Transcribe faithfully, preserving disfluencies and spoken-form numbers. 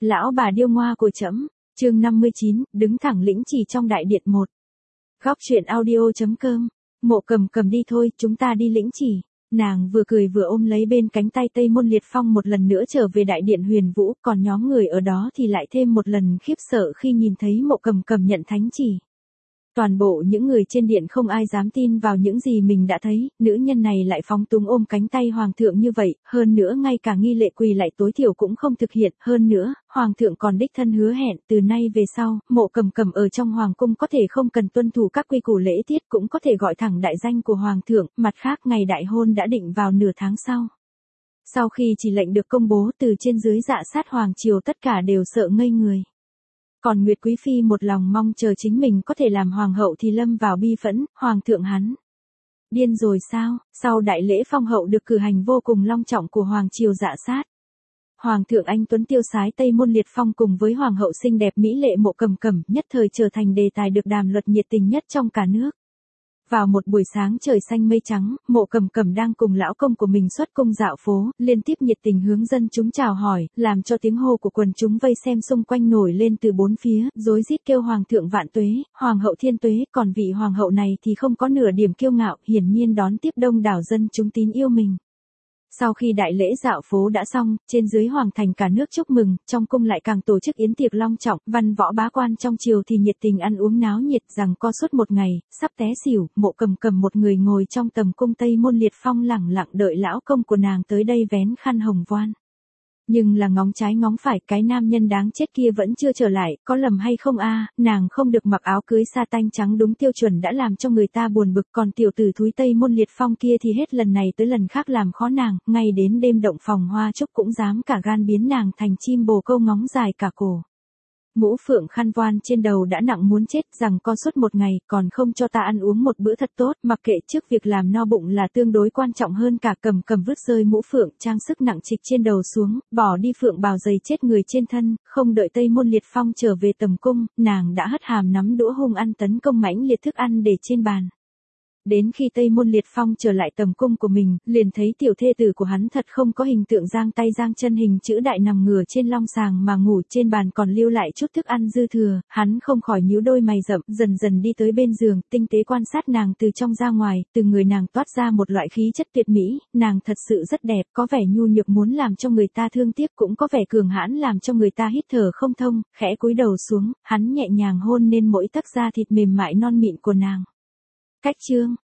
lão bà điêu ngoa của trẫm. Chương năm mươi chín, đứng thẳng lĩnh chỉ trong đại điện một. Góc truyện audio.com. Mộ Cầm Cầm đi thôi, chúng ta đi lĩnh chỉ. Nàng vừa cười vừa ôm lấy bên cánh tay Tây Môn Liệt Phong một lần nữa trở về đại điện Huyền Vũ, còn nhóm người ở đó thì lại thêm một lần khiếp sợ khi nhìn thấy Mộ Cầm Cầm nhận thánh chỉ. Toàn bộ những người trên điện không ai dám tin vào những gì mình đã thấy, nữ nhân này lại phóng túng ôm cánh tay hoàng thượng như vậy, hơn nữa ngay cả nghi lễ quỳ lạy tối thiểu cũng không thực hiện, hơn nữa, hoàng thượng còn đích thân hứa hẹn, từ nay về sau, Mộ Cầm Cầm ở trong hoàng cung có thể không cần tuân thủ các quy củ lễ tiết, cũng có thể gọi thẳng đại danh của hoàng thượng, mặt khác ngày đại hôn đã định vào nửa tháng sau. Sau khi chỉ lệnh được công bố, từ trên dưới dạ sát hoàng triều tất cả đều sợ ngây người. Còn Nguyệt Quý Phi một lòng mong chờ chính mình có thể làm hoàng hậu thì lâm vào bi phẫn, hoàng thượng hắn. Điên rồi sao? Sau đại lễ phong hậu được cử hành vô cùng long trọng của hoàng triều dạ sát. Hoàng thượng anh tuấn tiêu sái Tây Môn Liệt Phong cùng với hoàng hậu xinh đẹp mỹ lệ Mộ Cầm Cầm nhất thời trở thành đề tài được đàm luận nhiệt tình nhất trong cả nước. Vào một buổi sáng trời xanh mây trắng, Mộ Cầm Cầm đang cùng lão công của mình xuất cung dạo phố, liên tiếp nhiệt tình hướng dân chúng chào hỏi, làm cho tiếng hô của quần chúng vây xem xung quanh nổi lên từ bốn phía, rối rít kêu hoàng thượng vạn tuế, hoàng hậu thiên tuế, còn vị hoàng hậu này thì không có nửa điểm kiêu ngạo, hiển nhiên đón tiếp đông đảo dân chúng tín yêu mình. Sau khi đại lễ dạo phố đã xong, trên dưới hoàng thành cả nước chúc mừng, trong cung lại càng tổ chức yến tiệc long trọng, văn võ bá quan trong triều thì nhiệt tình ăn uống náo nhiệt, rằng co suốt một ngày, sắp té xỉu, Mộ Cầm Cầm một người ngồi trong tầm cung Tây Môn Liệt Phong lẳng lặng đợi lão công của nàng tới đây vén khăn hồng voan. Nhưng là ngóng trái ngóng phải, cái nam nhân đáng chết kia vẫn chưa trở lại, có lầm hay không a? Nàng không được mặc áo cưới sa tanh trắng đúng tiêu chuẩn đã làm cho người ta buồn bực, còn tiểu tử thúi Tây Môn Liệt Phong kia thì hết lần này tới lần khác làm khó nàng, ngay đến đêm động phòng hoa trúc cũng dám cả gan biến nàng thành chim bồ câu ngóng dài cả cổ. Mũ phượng khăn voan trên đầu đã nặng muốn chết, rằng co suốt một ngày, còn không cho ta ăn uống một bữa thật tốt, mặc kệ trước việc làm no bụng là tương đối quan trọng hơn cả. Cầm Cầm vứt rơi mũ phượng trang sức nặng trịch trên đầu xuống, bỏ đi phượng bào dày chết người trên thân, không đợi Tây Môn Liệt Phong trở về tầm cung, nàng đã hất hàm nắm đũa hung ăn tấn công mãnh liệt thức ăn để trên bàn. Đến khi Tây Môn Liệt Phong trở lại tầm cung của mình, liền thấy tiểu thê tử của hắn thật không có hình tượng giang tay giang chân hình chữ đại nằm ngửa trên long sàng mà ngủ, trên bàn còn lưu lại chút thức ăn dư thừa, hắn không khỏi nhíu đôi mày rậm, dần dần đi tới bên giường, tinh tế quan sát nàng từ trong ra ngoài, từ người nàng toát ra một loại khí chất tuyệt mỹ, nàng thật sự rất đẹp, có vẻ nhu nhược muốn làm cho người ta thương tiếc, cũng có vẻ cường hãn làm cho người ta hít thở không thông, khẽ cúi đầu xuống, hắn nhẹ nhàng hôn lên mỗi tấc da thịt mềm mại non mịn của nàng. Cách chương